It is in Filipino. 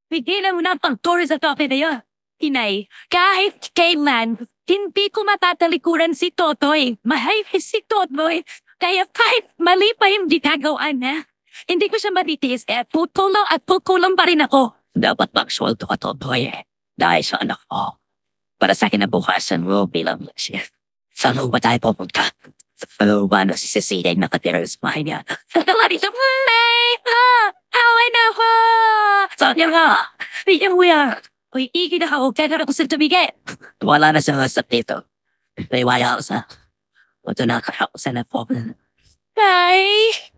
Pigilan mo na ang pag-tour sa topic na yun. Inay, kahit kailan, hindi ko matatalikuran si Totoy. Mahal si Totoy. Kaya kahit mali pa yung ginagawa na, hindi ko siya matitiis. Pukulong pa rin ako. Dapat mag-sweldo ka, Totoy. Dahil sa anak ko. Para sa kinabukasan mo bilang siya. Saan ba tayo pupunta? Sa ba na si Cecilia yung nakatira sa bahay niya? Sa kalari sa play! Away na ako! Sabi nga, bigyan mo yan. Uy, iki na ako, kaya na ako sa tumigay. Wala na siya sa dito. May waya ako sa... Ito na ako sa na po. Bye!